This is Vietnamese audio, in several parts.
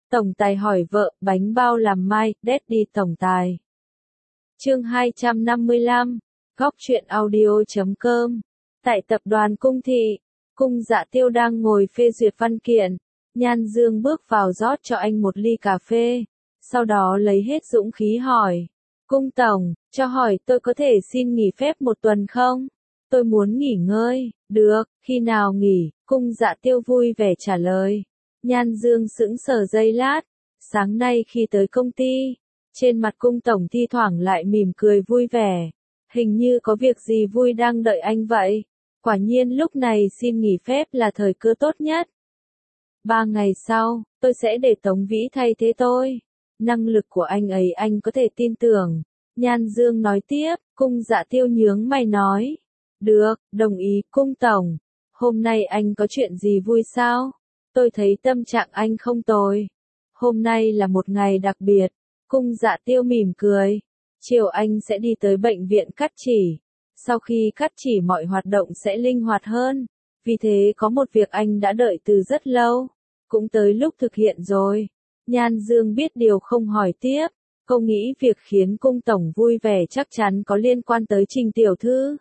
Tổng tài hỏi vợ, bánh bao làm mai, Daddy tổng tài. Chương 255, Góc truyện audio.com. Tại tập đoàn Cung Thị, Cung Dạ Tiêu đang ngồi phê duyệt văn kiện. Nhan Dương bước vào rót cho anh một ly cà phê, sau đó lấy hết dũng khí hỏi. Cung tổng, cho hỏi tôi có thể xin nghỉ phép một tuần không? Tôi muốn nghỉ ngơi. Được, khi nào nghỉ? Cung Dạ Tiêu vui vẻ trả lời. Nhan Dương sững sờ giây lát. Sáng nay khi tới công ty, trên mặt cung tổng thi thoảng lại mỉm cười vui vẻ. Hình như có việc gì vui đang đợi anh vậy. Quả nhiên lúc này xin nghỉ phép là thời cơ tốt nhất. 3 ngày sau, tôi sẽ để Tống Vĩ thay thế tôi. Năng lực của anh ấy anh có thể tin tưởng. Nhan Dương nói tiếp, Cung Dạ Tiêu nhướng mày nói. Được, đồng ý, cung tổng. Hôm nay anh có chuyện gì vui sao? Tôi thấy tâm trạng anh không tồi. Hôm nay là một ngày đặc biệt. Cung Dạ Tiêu mỉm cười. Chiều anh sẽ đi tới bệnh viện cắt chỉ. Sau khi cắt chỉ mọi hoạt động sẽ linh hoạt hơn. Vì thế có một việc anh đã đợi từ rất lâu. Cũng tới lúc thực hiện rồi. Nhan Dương biết điều không hỏi tiếp. Cô nghĩ việc khiến cung tổng vui vẻ chắc chắn có liên quan tới Trình tiểu thư.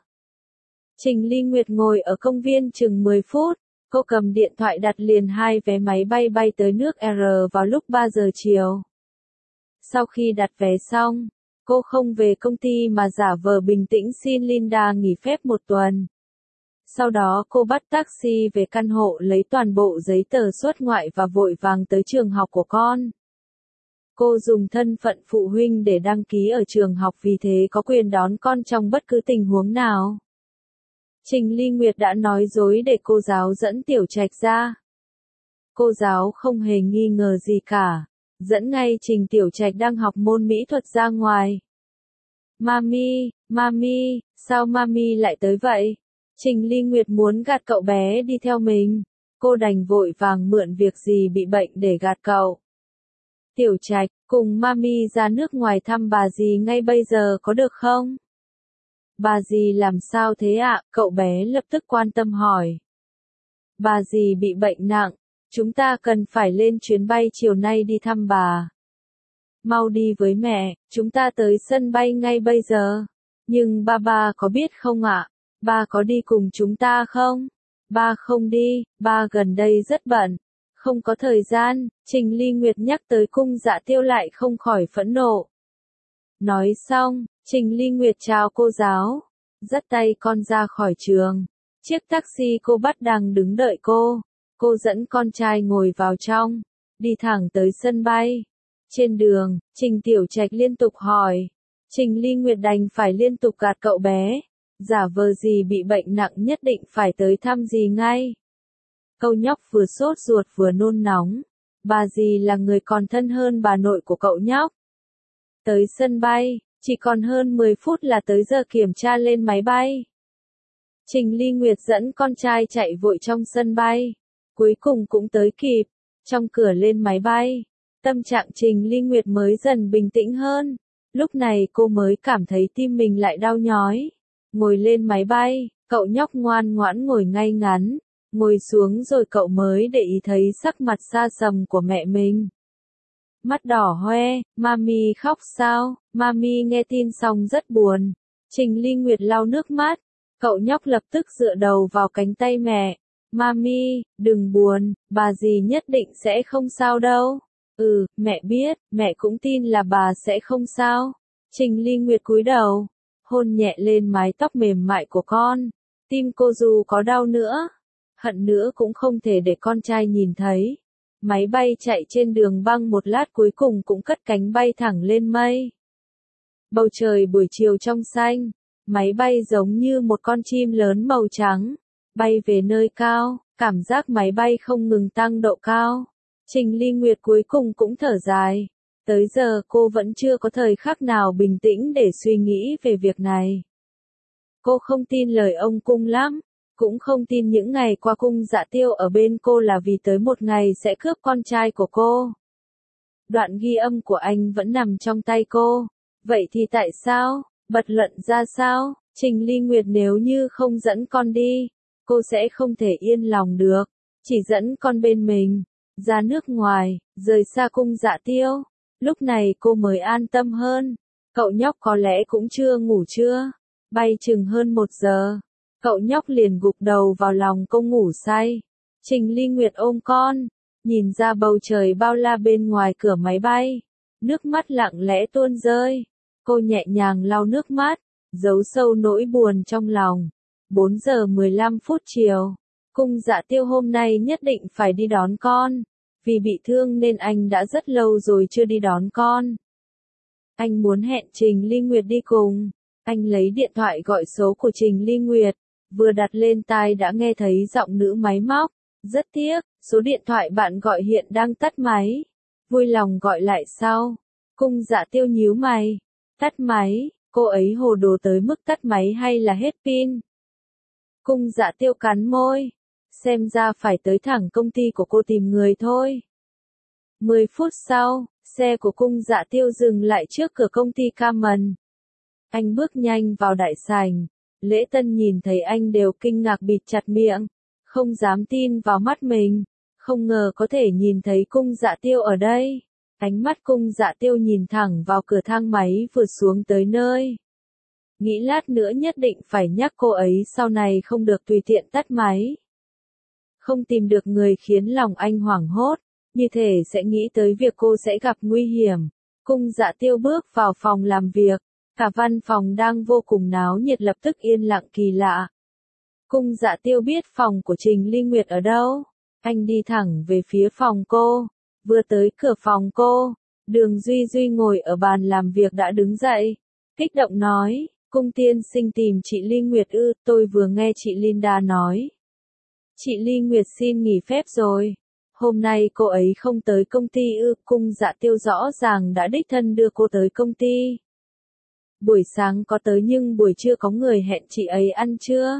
Trình Ly Nguyệt ngồi ở công viên chừng 10 phút. Cô cầm điện thoại đặt liền 2 vé máy bay bay tới nước R vào lúc 3 giờ chiều. Sau khi đặt vé xong, cô không về công ty mà giả vờ bình tĩnh xin Linda nghỉ phép một tuần. Sau đó cô bắt taxi về căn hộ lấy toàn bộ giấy tờ xuất ngoại và vội vàng tới trường học của con. Cô dùng thân phận phụ huynh để đăng ký ở trường học vì thế có quyền đón con trong bất cứ tình huống nào. Trình Ly Nguyệt đã nói dối để cô giáo dẫn Tiểu Trạch ra. Cô giáo không hề nghi ngờ gì cả, dẫn ngay Trình Tiểu Trạch đang học môn mỹ thuật ra ngoài. Mami, sao Mami lại tới vậy? Trình Ly Nguyệt muốn gạt cậu bé đi theo mình. Cô đành vội vàng mượn việc gì bị bệnh để gạt cậu. Tiểu Trạch, cùng Mami ra nước ngoài thăm bà dì ngay bây giờ có được không? Bà dì làm sao thế ạ? Cậu bé lập tức quan tâm hỏi. Bà dì bị bệnh nặng, chúng ta cần phải lên chuyến bay chiều nay đi thăm bà. Mau đi với mẹ, chúng ta tới sân bay ngay bây giờ. Nhưng ba có biết không ạ? Ba có đi cùng chúng ta không? Ba không đi, ba gần đây rất bận, không có thời gian. Trình Ly Nguyệt nhắc tới Cung Dạ Tiêu lại không khỏi phẫn nộ. Nói xong, Trình Ly Nguyệt chào cô giáo, dắt tay con ra khỏi trường. Chiếc taxi cô bắt đang đứng đợi cô. Cô dẫn con trai ngồi vào trong, đi thẳng tới sân bay. Trên đường, Trình Tiểu Trạch liên tục hỏi. Trình Ly Nguyệt đành phải liên tục gạt cậu bé. Giả vờ gì bị bệnh nặng nhất định phải tới thăm dì ngay. Cậu nhóc vừa sốt ruột vừa nôn nóng. Bà dì là người còn thân hơn bà nội của cậu nhóc. Tới sân bay, chỉ còn hơn 10 phút là tới giờ kiểm tra lên máy bay. Trình Ly Nguyệt dẫn con trai chạy vội trong sân bay. Cuối cùng cũng tới kịp. Trong cửa lên máy bay, tâm trạng Trình Ly Nguyệt mới dần bình tĩnh hơn. Lúc này cô mới cảm thấy tim mình lại đau nhói. Ngồi lên máy bay, cậu nhóc ngoan ngoãn ngồi ngay ngắn. Ngồi xuống rồi cậu mới để ý thấy sắc mặt xa sầm của mẹ mình. Mắt đỏ hoe, Mami khóc sao? Mami nghe tin xong rất buồn. Trình Ly Nguyệt lau nước mắt. Cậu nhóc lập tức dựa đầu vào cánh tay mẹ. Mami, đừng buồn, bà dì nhất định sẽ không sao đâu. Mẹ biết, mẹ cũng tin là bà sẽ không sao. Trình Ly Nguyệt cúi đầu, hôn nhẹ lên mái tóc mềm mại của con. Tim cô dù có đau nữa, hận nữa cũng không thể để con trai nhìn thấy. Máy bay chạy trên đường băng một lát cuối cùng cũng cất cánh bay thẳng lên mây. Bầu trời buổi chiều trong xanh, máy bay giống như một con chim lớn màu trắng, bay về nơi cao, cảm giác máy bay không ngừng tăng độ cao. Trình Ly Nguyệt cuối cùng cũng thở dài. Tới giờ cô vẫn chưa có thời khắc nào bình tĩnh để suy nghĩ về việc này. Cô không tin lời ông Cung lắm. Cũng không tin những ngày qua Cung Dạ Tiêu ở bên cô là vì tới một ngày sẽ cướp con trai của cô. Đoạn ghi âm của anh vẫn nằm trong tay cô. Vậy thì tại sao? Bật luận ra sao? Trình Ly Nguyệt nếu như không dẫn con đi, cô sẽ không thể yên lòng được. Chỉ dẫn con bên mình, ra nước ngoài, rời xa Cung Dạ Tiêu. Lúc này cô mới an tâm hơn. Cậu nhóc có lẽ cũng chưa ngủ chưa? Bay chừng hơn 1 giờ. Cậu nhóc liền gục đầu vào lòng cô ngủ say. Trình Ly Nguyệt ôm con, nhìn ra bầu trời bao la bên ngoài cửa máy bay. Nước mắt lặng lẽ tuôn rơi. Cô nhẹ nhàng lau nước mắt, giấu sâu nỗi buồn trong lòng. 4 giờ 15 phút chiều. Cung Dạ Tiêu hôm nay nhất định phải đi đón con. Vì bị thương nên anh đã rất lâu rồi chưa đi đón con. Anh muốn hẹn Trình Ly Nguyệt đi cùng. Anh lấy điện thoại gọi số của Trình Ly Nguyệt. Vừa đặt lên tai đã nghe thấy giọng nữ máy móc. Rất tiếc, số điện thoại bạn gọi hiện đang tắt máy. Vui lòng gọi lại sau. Cung Dạ Tiêu nhíu mày. Tắt máy, cô ấy hồ đồ tới mức tắt máy hay là hết pin? Cung Dạ Tiêu cắn môi. Xem ra phải tới thẳng công ty của cô tìm người thôi. 10 phút sau, xe của Cung Dạ Tiêu dừng lại trước cửa công ty Carmen. Anh bước nhanh vào đại sảnh. Lễ Tân nhìn thấy anh đều kinh ngạc bịt chặt miệng. Không dám tin vào mắt mình. Không ngờ có thể nhìn thấy Cung Dạ Tiêu ở đây. Ánh mắt Cung Dạ Tiêu nhìn thẳng vào cửa thang máy vừa xuống tới nơi. Nghĩ lát nữa nhất định phải nhắc cô ấy sau này không được tùy tiện tắt máy. Không tìm được người khiến lòng anh hoảng hốt, như thể sẽ nghĩ tới việc cô sẽ gặp nguy hiểm. Cung Dạ Tiêu bước vào phòng làm việc, cả văn phòng đang vô cùng náo nhiệt lập tức yên lặng kỳ lạ. Cung Dạ Tiêu biết phòng của Trình Ly Nguyệt ở đâu, anh đi thẳng về phía phòng cô, vừa tới cửa phòng cô, Đường Duy Duy ngồi ở bàn làm việc đã đứng dậy, kích động nói, Cung tiên sinh tìm chị Ly Nguyệt ư, tôi vừa nghe chị Linda nói. Chị Ly Nguyệt xin nghỉ phép rồi. Hôm nay cô ấy không tới công ty ư, Cung Dạ Tiêu rõ ràng đã đích thân đưa cô tới công ty. Buổi sáng có tới nhưng buổi trưa có người hẹn chị ấy ăn trưa.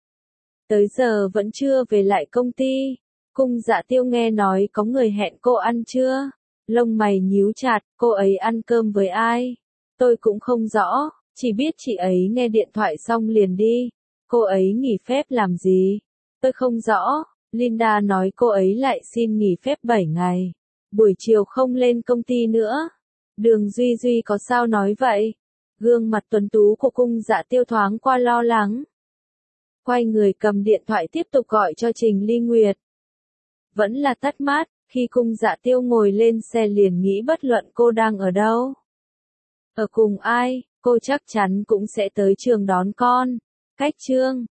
Tới giờ vẫn chưa về lại công ty. Cung Dạ Tiêu nghe nói có người hẹn cô ăn trưa. Lông mày nhíu chặt, cô ấy ăn cơm với ai? Tôi cũng không rõ, chỉ biết chị ấy nghe điện thoại xong liền đi. Cô ấy nghỉ phép làm gì? Tôi không rõ, Linda nói cô ấy lại xin nghỉ phép 7 ngày. Buổi chiều không lên công ty nữa. Đường Duy Duy có sao nói vậy? Gương mặt tuấn tú của Cung Dạ Tiêu thoáng qua lo lắng. Quay người cầm điện thoại tiếp tục gọi cho Trình Ly Nguyệt. Vẫn là tắt mát, khi Cung Dạ Tiêu ngồi lên xe liền nghĩ bất luận cô đang ở đâu. Ở cùng ai, cô chắc chắn cũng sẽ tới trường đón con. Cách chương